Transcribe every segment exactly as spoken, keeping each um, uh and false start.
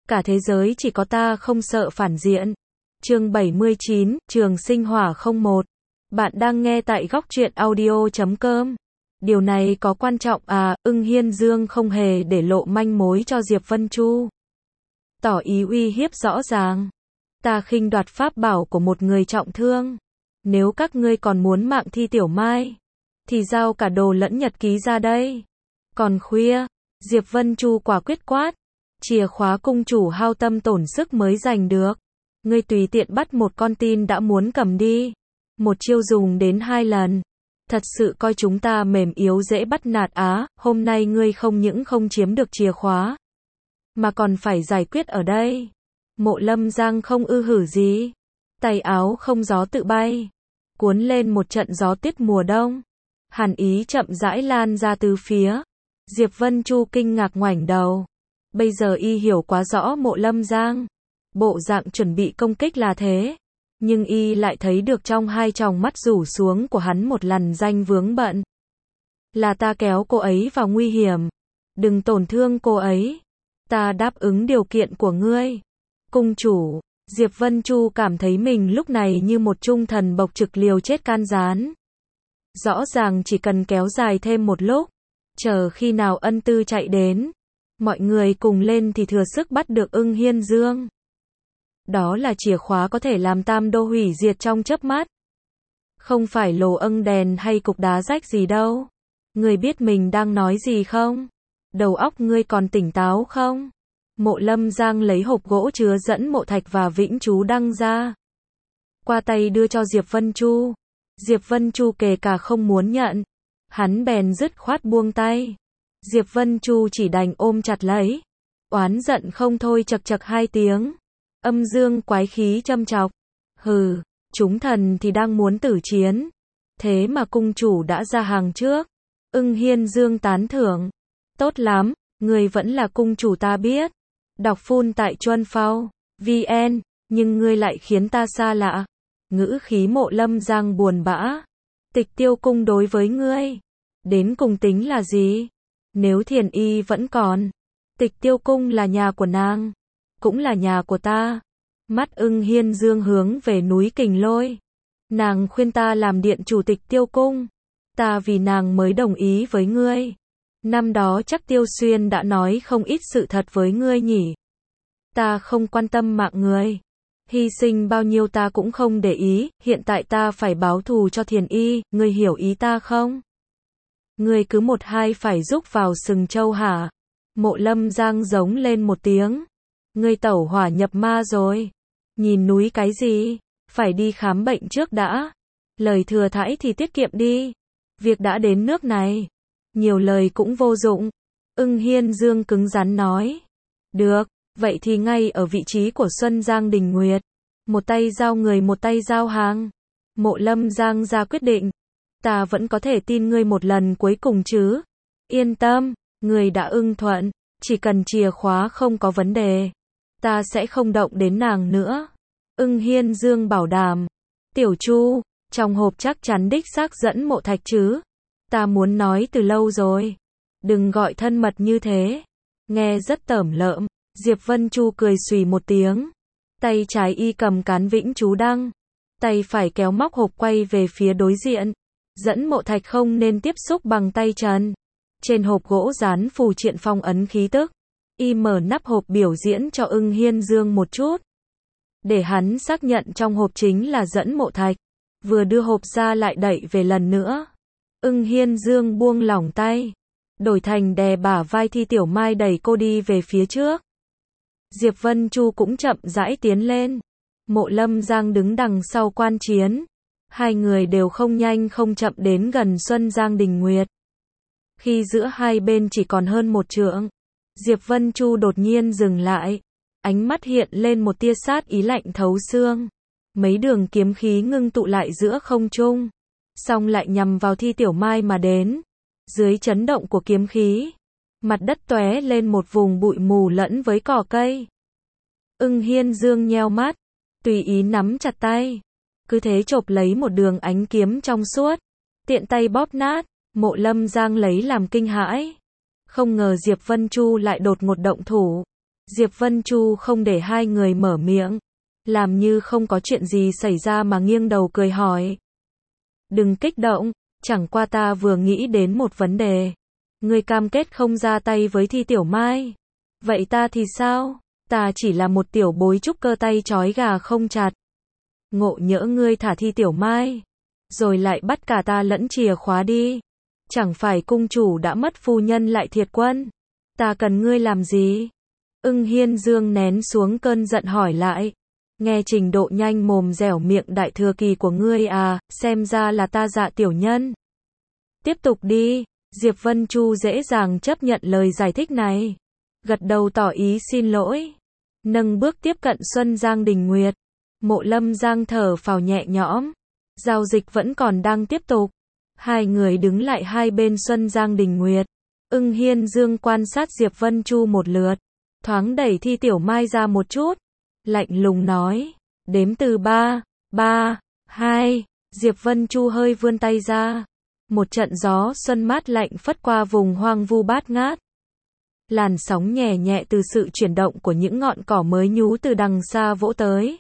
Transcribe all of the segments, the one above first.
Cả thế giới chỉ có ta không sợ phản diện. Chương bảy mươi chín, Trường Sinh Hỏa không một. Bạn đang nghe tại góc truyện audio chấm com. Điều này có quan trọng à? Ưng Hiên Dương không hề để lộ manh mối cho Diệp Vân Chu. Tỏ ý uy hiếp rõ ràng. Ta khinh đoạt pháp bảo của một người trọng thương. Nếu các ngươi còn muốn mạng Thi Tiểu Mai, thì giao cả đồ lẫn nhật ký ra đây. Còn khuya, Diệp Vân Chu quả quyết quát. Chìa khóa cung chủ hao tâm tổn sức mới giành được. Ngươi tùy tiện bắt một con tin đã muốn cầm đi. Một chiêu dùng đến hai lần. Thật sự coi chúng ta mềm yếu dễ bắt nạt á, hôm nay ngươi không những không chiếm được chìa khóa, mà còn phải giải quyết ở đây. Mộ Lâm Giang không ư hử gì. Tay áo không gió tự bay. Cuốn lên một trận gió tuyết mùa đông. Hàn ý chậm rãi lan ra từ phía. Diệp Vân Chu kinh ngạc ngoảnh đầu. Bây giờ y hiểu quá rõ Mộ Lâm Giang. Bộ dạng chuẩn bị công kích là thế. Nhưng y lại thấy được trong hai tròng mắt rủ xuống của hắn một lằn danh vướng bận. Là ta kéo cô ấy vào nguy hiểm. Đừng tổn thương cô ấy. Ta đáp ứng điều kiện của ngươi. Cung chủ, Diệp Vân Chu cảm thấy mình lúc này như một trung thần bộc trực liều chết can gián. Rõ ràng chỉ cần kéo dài thêm một lúc. Chờ khi nào ân tư chạy đến. Mọi người cùng lên thì thừa sức bắt được Ưng Hiên Dương. Đó là chìa khóa có thể làm tam đô hủy diệt trong chớp mắt. Không phải lồ âng đèn hay cục đá rách gì đâu. Ngươi biết mình đang nói gì không? Đầu óc ngươi còn tỉnh táo không? Mộ Lâm Giang lấy hộp gỗ chứa dẫn mộ thạch và vĩnh chú đăng ra. Qua tay đưa cho Diệp Vân Chu. Diệp Vân Chu kể cả không muốn nhận. Hắn bèn dứt khoát buông tay. Diệp Vân Chu chỉ đành ôm chặt lấy. Oán giận không thôi chậc chậc hai tiếng. Âm dương quái khí châm chọc. Hừ, chúng thần thì đang muốn tử chiến. Thế mà cung chủ đã ra hàng trước. Ưng Hiên Dương tán thưởng. Tốt lắm, người vẫn là cung chủ ta biết. Đọc phun tại Chuân Phao, vn, nhưng ngươi lại khiến ta xa lạ. Ngữ khí Mộ Lâm Giang buồn bã. Tịch Tiêu Cung đối với ngươi, đến cùng tính là gì? Nếu Thiền Y vẫn còn, Tịch Tiêu Cung là nhà của nàng, cũng là nhà của ta. Mắt Ưng Hiên Dương hướng về núi Kình Lôi. Nàng khuyên ta làm điện chủ Tịch Tiêu Cung. Ta vì nàng mới đồng ý với ngươi. Năm đó chắc Tiêu Xuyên đã nói không ít sự thật với ngươi nhỉ. Ta không quan tâm mạng ngươi. Hy sinh bao nhiêu ta cũng không để ý. Hiện tại ta phải báo thù cho Thiền Y. Ngươi hiểu ý ta không? Ngươi cứ một hai phải rúc vào sừng trâu hả? Mộ Lâm Giang giống lên một tiếng. Ngươi tẩu hỏa nhập ma rồi. Nhìn núi cái gì? Phải đi khám bệnh trước đã. Lời thừa thãi thì tiết kiệm đi. Việc đã đến nước này. Nhiều lời cũng vô dụng. Ưng Hiên Dương cứng rắn nói. Được, vậy thì ngay ở vị trí của Xuân Giang Đình Nguyệt. Một tay giao người một tay giao hàng. Mộ Lâm Giang ra quyết định. Ta vẫn có thể tin ngươi một lần cuối cùng chứ. Yên tâm, ngươi đã ưng thuận. Chỉ cần chìa khóa không có vấn đề. Ta sẽ không động đến nàng nữa. Ưng Hiên Dương bảo đảm. Tiểu Chu, trong hộp chắc chắn đích xác dẫn mộ thạch chứ. Ta muốn nói từ lâu rồi. Đừng gọi thân mật như thế. Nghe rất tởm lợm. Diệp Vân Chu cười xùy một tiếng. Tay trái y cầm cán vĩnh chú đăng. Tay phải kéo móc hộp quay về phía đối diện. Dẫn mộ thạch không nên tiếp xúc bằng tay trần. Trên hộp gỗ dán phù triện phong ấn khí tức. Y mở nắp hộp biểu diễn cho Ưng Hiên Dương một chút. Để hắn xác nhận trong hộp chính là dẫn mộ thạch. Vừa đưa hộp ra lại đẩy về lần nữa. Ưng Hiên Dương buông lỏng tay. Đổi thành đè bả vai Thi Tiểu Mai đẩy cô đi về phía trước. Diệp Vân Chu cũng chậm rãi tiến lên. Mộ Lâm Giang đứng đằng sau quan chiến. Hai người đều không nhanh không chậm đến gần Xuân Giang Đình Nguyệt. Khi giữa hai bên chỉ còn hơn một trượng, Diệp Vân Chu đột nhiên dừng lại. Ánh mắt hiện lên một tia sát ý lạnh thấu xương. Mấy đường kiếm khí ngưng tụ lại giữa không trung. Xong lại nhằm vào Thi Tiểu Mai mà đến. Dưới chấn động của kiếm khí, mặt đất tóe lên một vùng bụi mù lẫn với cỏ cây. Ưng Hiên Dương nheo mắt, tùy ý nắm chặt tay. Cứ thế chộp lấy một đường ánh kiếm trong suốt. Tiện tay bóp nát. Mộ Lâm Giang lấy làm kinh hãi. Không ngờ Diệp Vân Chu lại đột ngột động thủ. Diệp Vân Chu không để hai người mở miệng, làm như không có chuyện gì xảy ra mà nghiêng đầu cười hỏi. Đừng kích động, chẳng qua ta vừa nghĩ đến một vấn đề. Ngươi cam kết không ra tay với Thi Tiểu Mai. Vậy ta thì sao? Ta chỉ là một tiểu bối trúc cơ tay trói gà không chặt. Ngộ nhỡ ngươi thả Thi Tiểu Mai, rồi lại bắt cả ta lẫn chìa khóa đi. Chẳng phải cung chủ đã mất phu nhân lại thiệt quân. Ta cần ngươi làm gì? Ưng Hiên Dương nén xuống cơn giận hỏi lại. Nghe trình độ nhanh mồm dẻo miệng đại thừa kỳ của ngươi à, xem ra là ta dạ tiểu nhân. Tiếp tục đi, Diệp Vân Chu dễ dàng chấp nhận lời giải thích này. Gật đầu tỏ ý xin lỗi. Nâng bước tiếp cận Xuân Giang Đình Nguyệt. Mộ Lâm Giang thở phào nhẹ nhõm. Giao dịch vẫn còn đang tiếp tục. Hai người đứng lại hai bên Xuân Giang Đình Nguyệt. Ưng Hiên Dương quan sát Diệp Vân Chu một lượt. Thoáng đẩy Thi Tiểu Mai ra một chút. Lạnh lùng nói. Đếm từ ba, ba, hai. Diệp Vân Chu hơi vươn tay ra. Một trận gió xuân mát lạnh phất qua vùng hoang vu bát ngát. Làn sóng nhẹ nhẹ từ sự chuyển động của những ngọn cỏ mới nhú từ đằng xa vỗ tới.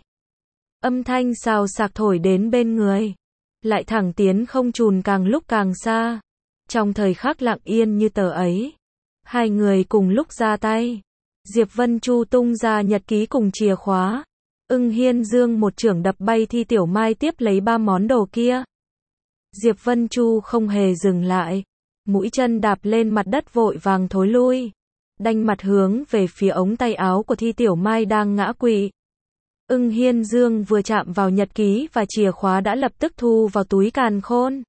Âm thanh xào xạc thổi đến bên người. Lại thẳng tiến không trùn càng lúc càng xa. Trong thời khắc lặng yên như tờ ấy. Hai người cùng lúc ra tay. Diệp Vân Chu tung ra nhật ký cùng chìa khóa. Ưng Hiên Dương một chưởng đập bay Thi Tiểu Mai tiếp lấy ba món đồ kia. Diệp Vân Chu không hề dừng lại. Mũi chân đạp lên mặt đất vội vàng thối lui. Đanh mặt hướng về phía ống tay áo của Thi Tiểu Mai đang ngã quỵ. Ưng Hiên Dương vừa chạm vào nhật ký và chìa khóa đã lập tức thu vào túi càn khôn.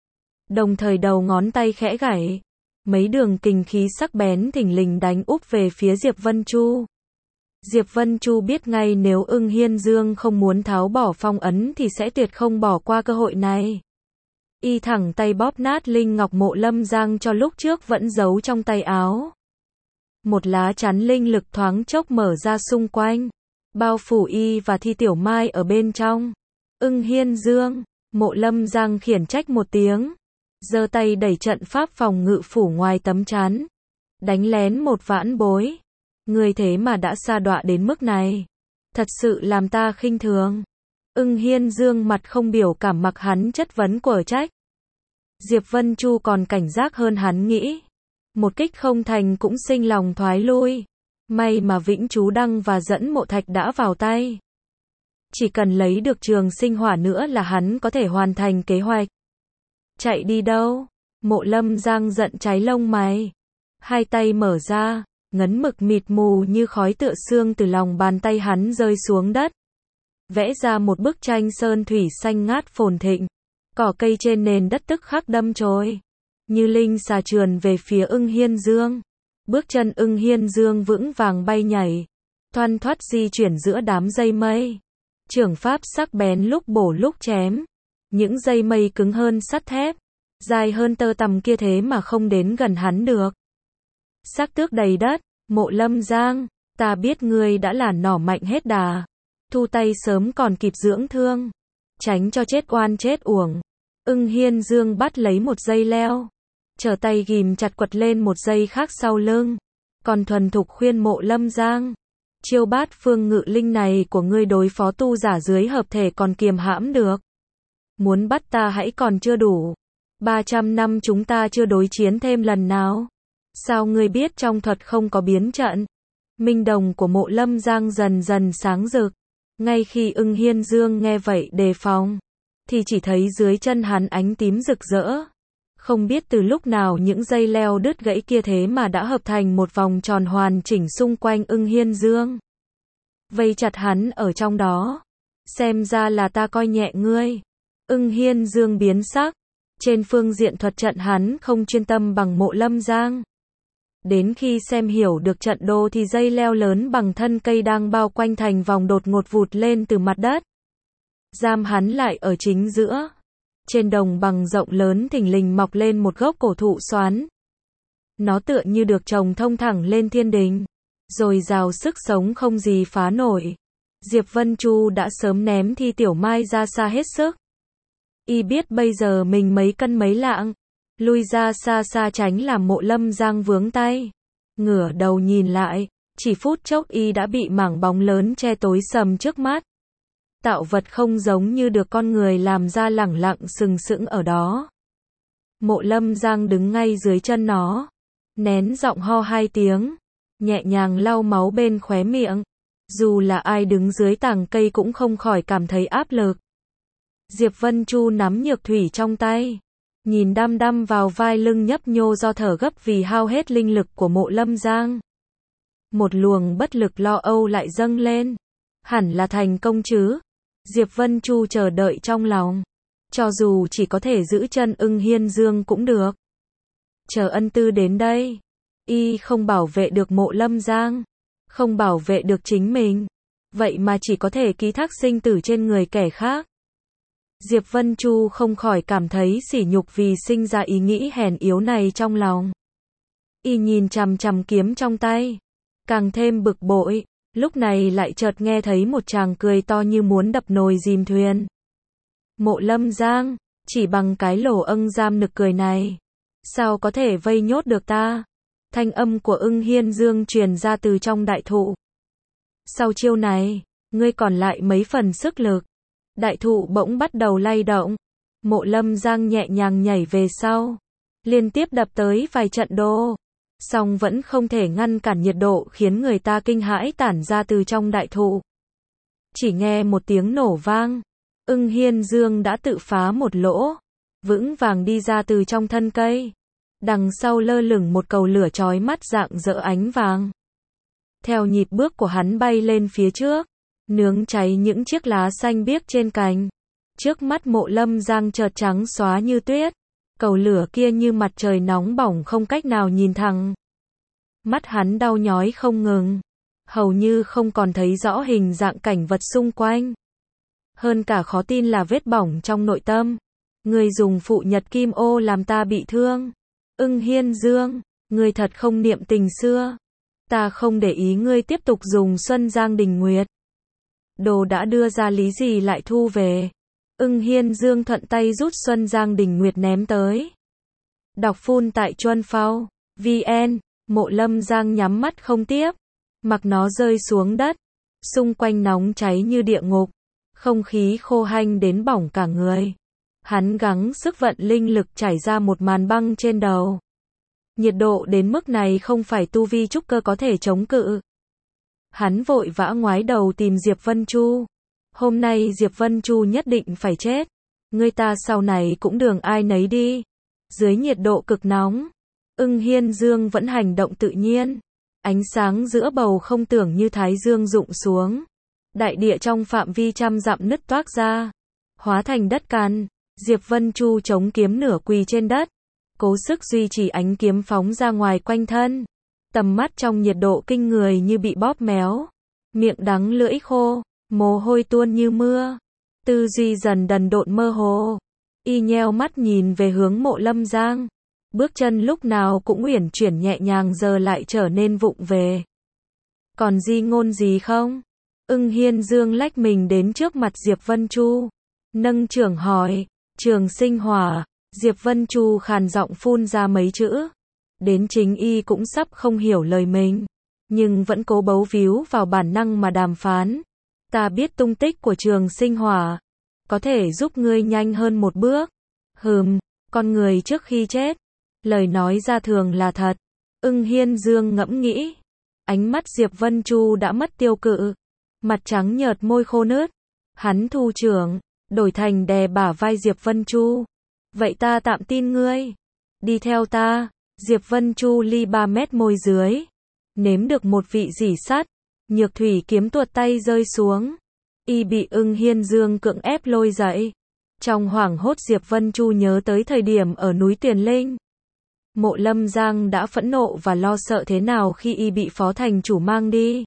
Đồng thời đầu ngón tay khẽ gảy. Mấy đường kình khí sắc bén thình lình đánh úp về phía Diệp Vân Chu. Diệp Vân Chu biết ngay nếu Ưng Hiên Dương không muốn tháo bỏ phong ấn thì sẽ tuyệt không bỏ qua cơ hội này. Y thẳng tay bóp nát linh ngọc Mộ Lâm Giang cho lúc trước vẫn giấu trong tay áo. Một lá chắn linh lực thoáng chốc mở ra xung quanh, bao phủ Y và Thi Tiểu Mai ở bên trong. Ưng Hiên Dương, Mộ Lâm Giang khiển trách một tiếng, giơ tay đẩy trận pháp phòng ngự phủ ngoài tấm chắn, đánh lén một vãn bối. Người thế mà đã sa đọa đến mức này, thật sự làm ta khinh thường. Ưng Hiên Dương mặt không biểu cảm mặc hắn chất vấn quở trách. Diệp Vân Chu còn cảnh giác hơn hắn nghĩ. Một kích không thành cũng sinh lòng thoái lui. May mà Vĩnh Chú Đăng và Dẫn Mộ Thạch đã vào tay. Chỉ cần lấy được Trường Sinh Hỏa nữa là hắn có thể hoàn thành kế hoạch. Chạy đi đâu? Mộ Lâm Giang giận cháy lông mày. Hai tay mở ra, ngấn mực mịt mù như khói tựa sương từ lòng bàn tay hắn rơi xuống đất. Vẽ ra một bức tranh sơn thủy xanh ngát phồn thịnh. Cỏ cây trên nền đất tức khắc đâm chồi. Như linh xà trườn về phía Ưng Hiên Dương. Bước chân Ưng Hiên Dương vững vàng bay nhảy. Thoăn thoắt di chuyển giữa đám dây mây. Chưởng pháp sắc bén lúc bổ lúc chém. Những dây mây cứng hơn sắt thép. Dài hơn tơ tằm kia thế mà không đến gần hắn được. Xác tước đầy đất. Mộ Lâm Giang, ta biết ngươi đã là nỏ mạnh hết đà. Thu tay sớm còn kịp dưỡng thương. Tránh cho chết oan chết uổng. Ưng Hiên Dương bắt lấy một dây leo. Trở tay ghim chặt quật lên một dây khác sau lưng. Còn thuần thục khuyên Mộ Lâm Giang. Chiêu bát phương ngự linh này của ngươi đối phó tu giả dưới hợp thể còn kiềm hãm được. Muốn bắt ta hãy còn chưa đủ. ba trăm năm chúng ta chưa đối chiến thêm lần nào. Sao ngươi biết trong thuật không có biến trận? Minh đồng của Mộ Lâm Giang dần dần sáng rực. Ngay khi Ưng Hiên Dương nghe vậy đề phòng, thì chỉ thấy dưới chân hắn ánh tím rực rỡ. Không biết từ lúc nào những dây leo đứt gãy kia thế mà đã hợp thành một vòng tròn hoàn chỉnh xung quanh Ưng Hiên Dương. Vây chặt hắn ở trong đó. Xem ra là ta coi nhẹ ngươi. Ưng Hiên Dương biến sắc. Trên phương diện thuật trận hắn không chuyên tâm bằng Mộ Lâm Giang. Đến khi xem hiểu được trận đồ thì dây leo lớn bằng thân cây đang bao quanh thành vòng đột ngột vụt lên từ mặt đất. Giam hắn lại ở chính giữa. Trên đồng bằng rộng lớn thình lình mọc lên một gốc cổ thụ xoắn. Nó tựa như được trồng thông thẳng lên thiên đình. Rồi rào sức sống không gì phá nổi. Diệp Vân Chu đã sớm ném Thi Tiểu Mai ra xa hết sức. Y biết bây giờ mình mấy cân mấy lạng. Lui ra xa xa tránh làm Mộ Lâm Giang vướng tay. Ngửa đầu nhìn lại, Chỉ phút chốc y đã bị mảng bóng lớn che tối sầm trước mắt. Tạo vật không giống như được con người làm ra lẳng lặng sừng sững ở đó. Mộ Lâm Giang đứng ngay dưới chân nó, nén giọng ho hai tiếng, nhẹ nhàng lau máu bên khóe miệng. Dù là ai đứng dưới tàng cây cũng không khỏi cảm thấy áp lực. Diệp Vân Chu nắm nhược thủy trong tay, nhìn đăm đăm vào vai lưng nhấp nhô do thở gấp vì hao hết linh lực của Mộ Lâm Giang. Một luồng bất lực lo âu lại dâng lên. Hẳn là thành công chứ? Diệp Vân Chu chờ đợi trong lòng. Cho dù chỉ có thể giữ chân Ưng Hiên Dương cũng được. Chờ ân tư đến đây. Y không bảo vệ được Mộ Lâm Giang, không bảo vệ được chính mình, vậy mà chỉ có thể ký thác sinh tử trên người kẻ khác. Diệp Vân Chu không khỏi cảm thấy sỉ nhục vì sinh ra ý nghĩ hèn yếu này trong lòng. Y nhìn chằm chằm kiếm trong tay, càng thêm bực bội, lúc này lại chợt nghe thấy một tràng cười to như muốn đập nồi dìm thuyền. Mộ Lâm Giang, chỉ bằng cái lỗ âng giam nực cười này, sao có thể vây nhốt được ta? Thanh âm của Ưng Hiên Dương truyền ra từ trong đại thụ. Sau chiêu này, ngươi còn lại mấy phần sức lực. Đại thụ bỗng bắt đầu lay động. Mộ Lâm Giang nhẹ nhàng nhảy về sau, liên tiếp đập tới vài trận đô. Song vẫn không thể ngăn cản nhiệt độ khiến người ta kinh hãi tản ra từ trong đại thụ. Chỉ nghe một tiếng nổ vang, Ưng Hiên Dương đã tự phá một lỗ, vững vàng đi ra từ trong thân cây. Đằng sau lơ lửng một cầu lửa chói mắt rạng rỡ ánh vàng. Theo nhịp bước của hắn bay lên phía trước, nướng cháy những chiếc lá xanh biếc trên cành. Trước mắt Mộ Lâm Giang chợt trắng xóa như tuyết. Cầu lửa kia như mặt trời nóng bỏng không cách nào nhìn thẳng. Mắt hắn đau nhói không ngừng, hầu như không còn thấy rõ hình dạng cảnh vật xung quanh. Hơn cả khó tin là vết bỏng trong nội tâm. Người dùng phụ nhật kim ô làm ta bị thương. Ưng Hiên Dương, ngươi thật không niệm tình xưa. Ta không để ý ngươi tiếp tục dùng Xuân Giang Đình Nguyệt. Đồ đã đưa ra lý gì lại thu về. Ưng Hiên Dương thuận tay rút Xuân Giang Đình Nguyệt ném tới. Đọc phun tại Chuân Phao, vn, Mộ Lâm Giang nhắm mắt không tiếp. Mặc nó rơi xuống đất. Xung quanh nóng cháy như địa ngục. Không khí khô hanh đến bỏng cả người. Hắn gắng sức vận linh lực trải ra một màn băng trên đầu. Nhiệt độ đến mức này không phải tu vi trúc cơ có thể chống cự. Hắn vội vã ngoái đầu tìm Diệp Vân Chu. Hôm nay Diệp Vân Chu nhất định phải chết. Người ta sau này cũng đường ai nấy đi. Dưới nhiệt độ cực nóng, Ưng Hiên Dương vẫn hành động tự nhiên. Ánh sáng giữa bầu không tưởng như thái dương rụng xuống. Đại địa trong phạm vi trăm dặm nứt toác ra, hóa thành đất cằn. Diệp Vân Chu chống kiếm nửa quỳ trên đất, cố sức duy trì ánh kiếm phóng ra ngoài quanh thân. Tầm mắt trong nhiệt độ kinh người như bị bóp méo, miệng đắng lưỡi khô, mồ hôi tuôn như mưa, tư duy dần đần độn mơ hồ. Y nheo mắt nhìn về hướng Mộ Lâm Giang, bước chân lúc nào cũng uyển chuyển nhẹ nhàng giờ lại trở nên vụng về. Còn di ngôn gì không? Ưng Hiên Dương lách mình đến trước mặt Diệp Vân Chu, nâng chưởng hỏi. Trường sinh hỏa. Diệp Vân Chu khàn giọng phun ra mấy chữ. Đến chính y cũng sắp không hiểu lời mình, nhưng vẫn cố bấu víu vào bản năng mà đàm phán. Ta biết tung tích của trường sinh hỏa, có thể giúp ngươi nhanh hơn một bước. Hừm, con người trước khi chết, lời nói ra thường là thật. Ưng Hiên Dương ngẫm nghĩ. Ánh mắt Diệp Vân Chu đã mất tiêu cự, mặt trắng nhợt môi khô nứt. Hắn thu chưởng, đổi thành đè bả vai Diệp Vân Chu. Vậy ta tạm tin ngươi. Đi theo ta. Diệp Vân Chu ly ba mét môi dưới, nếm được một vị dỉ sắt. Nhược thủy kiếm tuột tay rơi xuống. Y bị Ưng Hiên Dương cưỡng ép lôi dậy. Trong hoảng hốt Diệp Vân Chu nhớ tới thời điểm ở núi Tuyền Linh. Mộ Lâm Giang đã phẫn nộ và lo sợ thế nào khi y bị phó thành chủ mang đi.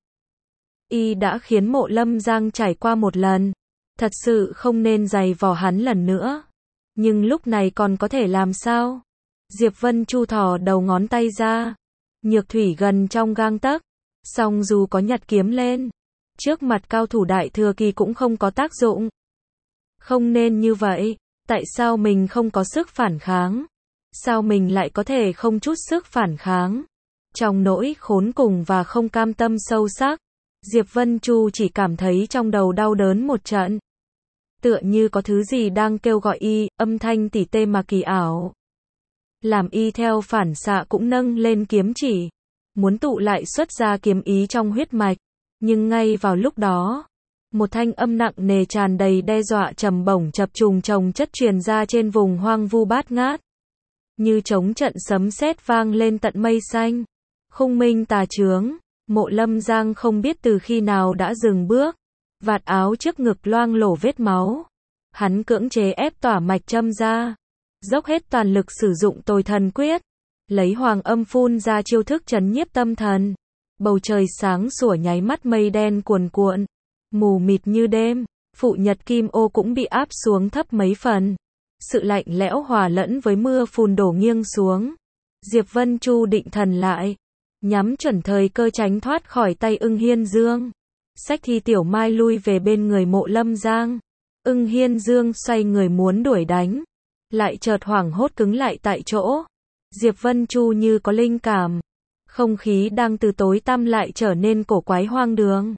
Y đã khiến Mộ Lâm Giang trải qua một lần. Thật sự không nên giày vò hắn lần nữa. Nhưng lúc này còn có thể làm sao? Diệp Vân Chu thò đầu ngón tay ra. Nhược thủy gần trong gang tấc. Song dù có nhặt kiếm lên, trước mặt cao thủ đại thừa kỳ cũng không có tác dụng. Không nên như vậy. Tại sao mình không có sức phản kháng? Sao mình lại có thể không chút sức phản kháng? Trong nỗi khốn cùng và không cam tâm sâu sắc, Diệp Vân Chu chỉ cảm thấy trong đầu đau đớn một trận. Tựa như có thứ gì đang kêu gọi y, âm thanh tỉ tê mà kỳ ảo. Làm y theo phản xạ cũng nâng lên kiếm chỉ, muốn tụ lại xuất ra kiếm ý trong huyết mạch. Nhưng ngay vào lúc đó, một thanh âm nặng nề tràn đầy đe dọa trầm bổng chập trùng chồng chất truyền ra trên vùng hoang vu bát ngát. Như trống trận sấm sét vang lên tận mây xanh. Khung minh tà chướng, Mộ Lâm Giang không biết từ khi nào đã dừng bước. Vạt áo trước ngực loang lổ vết máu. Hắn cưỡng chế ép tỏa mạch châm ra. Dốc hết toàn lực sử dụng Tồi Thần Quyết. Lấy hoàng âm phun ra chiêu thức trấn nhiếp tâm thần. Bầu trời sáng sủa nháy mắt mây đen cuồn cuộn. Mù mịt như đêm. Phụ nhật kim ô cũng bị áp xuống thấp mấy phần. Sự lạnh lẽo hòa lẫn với mưa phùn đổ nghiêng xuống. Diệp Vân Chu định thần lại. Nhắm chuẩn thời cơ tránh thoát khỏi tay Ưng Hiên Dương. Xách thi tiểu mai lui về bên người Mộ Lâm Giang. Ưng Hiên Dương xoay người muốn đuổi đánh. Lại chợt hoảng hốt cứng lại tại chỗ. Diệp Vân Chu như có linh cảm. Không khí đang từ tối tăm lại trở nên cổ quái hoang đường.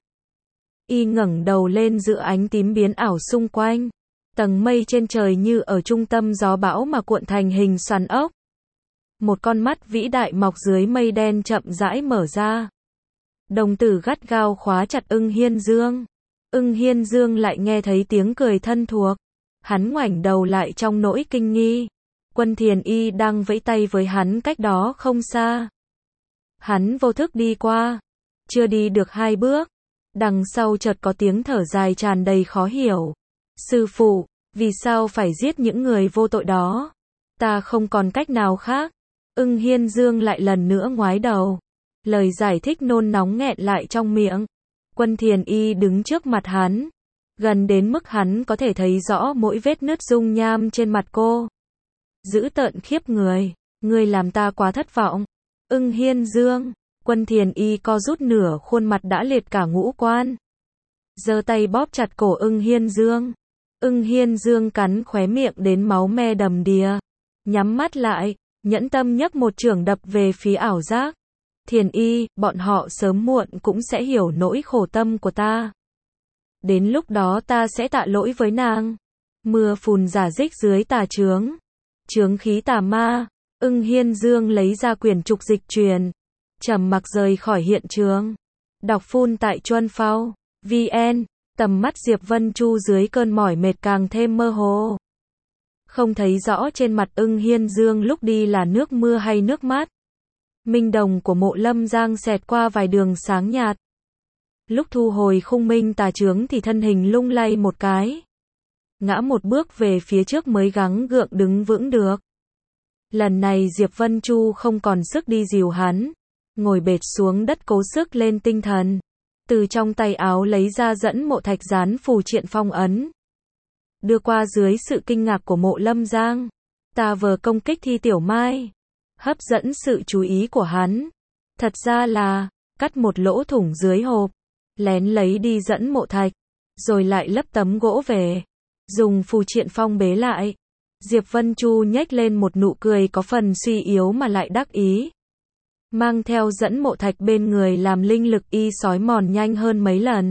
Y ngẩng đầu lên giữa ánh tím biến ảo xung quanh. Tầng mây trên trời như ở trung tâm gió bão mà cuộn thành hình xoắn ốc. Một con mắt vĩ đại mọc dưới mây đen chậm rãi mở ra. Đồng tử gắt gao khóa chặt Ưng Hiên Dương. Ưng Hiên Dương lại nghe thấy tiếng cười thân thuộc. Hắn ngoảnh đầu lại trong nỗi kinh nghi. Quân Thiền Y đang vẫy tay với hắn cách đó không xa. Hắn vô thức đi qua. Chưa đi được hai bước. Đằng sau chợt có tiếng thở dài tràn đầy khó hiểu. Sư phụ, vì sao phải giết những người vô tội đó? Ta không còn cách nào khác. Ưng Hiên Dương lại lần nữa ngoái đầu. Lời giải thích nôn nóng nghẹn lại trong miệng. Quân Thiền Y đứng trước mặt hắn. Gần đến mức hắn có thể thấy rõ mỗi vết nứt dung nham trên mặt cô. Dữ tợn khiếp người. Ngươi làm ta quá thất vọng. Ưng Hiên Dương. Quân Thiền Y co rút nửa khuôn mặt đã liệt cả ngũ quan. Giơ tay bóp chặt cổ Ưng Hiên Dương. Ưng Hiên Dương cắn khóe miệng đến máu me đầm đìa. Nhắm mắt lại, nhẫn tâm nhấc một chưởng đập về phía ảo giác. Thiền Y, bọn họ sớm muộn cũng sẽ hiểu nỗi khổ tâm của ta. Đến lúc đó ta sẽ tạ lỗi với nàng. Mưa phùn rả rích dưới tà chướng. Chướng khí tà ma. Ưng Hiên Dương lấy ra quyển trục dịch truyền. Trầm mặc rời khỏi hiện trường. Đọc phun tại Chuân Phao. vn. Tầm mắt Diệp Vân Chu dưới cơn mỏi mệt càng thêm mơ hồ. Không thấy rõ trên mặt Ưng Hiên Dương lúc đi là nước mưa hay nước mắt. Minh đồng của Mộ Lâm Giang xẹt qua vài đường sáng nhạt. Lúc thu hồi khung minh tà chướng thì thân hình lung lay một cái. Ngã một bước về phía trước mới gắng gượng đứng vững được. Lần này Diệp Vân Chu không còn sức đi dìu hắn. Ngồi bệt xuống đất cố sức lên tinh thần. Từ trong tay áo lấy ra dẫn mộ thạch dán phù triện phong ấn. Đưa qua dưới sự kinh ngạc của Mộ Lâm Giang. Ta vờ công kích thi tiểu mai. Hấp dẫn sự chú ý của hắn. Thật ra là, cắt một lỗ thủng dưới hộp. Lén lấy đi dẫn mộ thạch. Rồi lại lấp tấm gỗ về. Dùng phù triện phong bế lại. Diệp Vân Chu nhếch lên một nụ cười có phần suy yếu mà lại đắc ý. Mang theo dẫn mộ thạch bên người làm linh lực y sói mòn nhanh hơn mấy lần.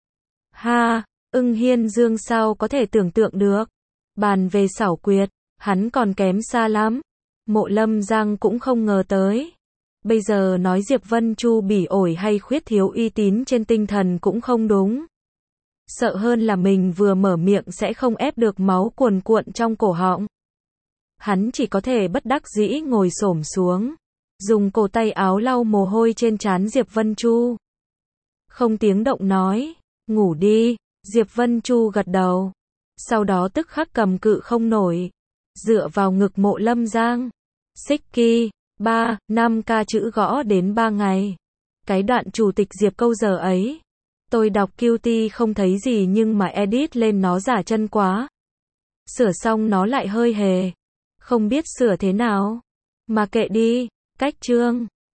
Ha, Ưng Hiên Dương sao có thể tưởng tượng được. Bàn về xảo quyệt, hắn còn kém xa lắm. Mộ Lâm Giang cũng không ngờ tới. Bây giờ nói Diệp Vân Chu bỉ ổi hay khuyết thiếu uy tín trên tinh thần cũng không đúng. Sợ hơn là mình vừa mở miệng sẽ không ép được máu cuồn cuộn trong cổ họng. Hắn chỉ có thể bất đắc dĩ ngồi xổm xuống. Dùng cổ tay áo lau mồ hôi trên trán Diệp Vân Chu. Không tiếng động nói, ngủ đi. Diệp Vân Chu gật đầu. Sau đó tức khắc cầm cự không nổi. Dựa vào ngực Mộ Lâm Giang. Xích ki, ba, năm ca chữ gõ đến ba ngày. Cái đoạn chủ tịch Diệp câu giờ ấy. Tôi đọc quy tê không thấy gì nhưng mà edit lên nó giả chân quá. Sửa xong nó lại hơi hề. Không biết sửa thế nào. Mà kệ đi. Cách chương.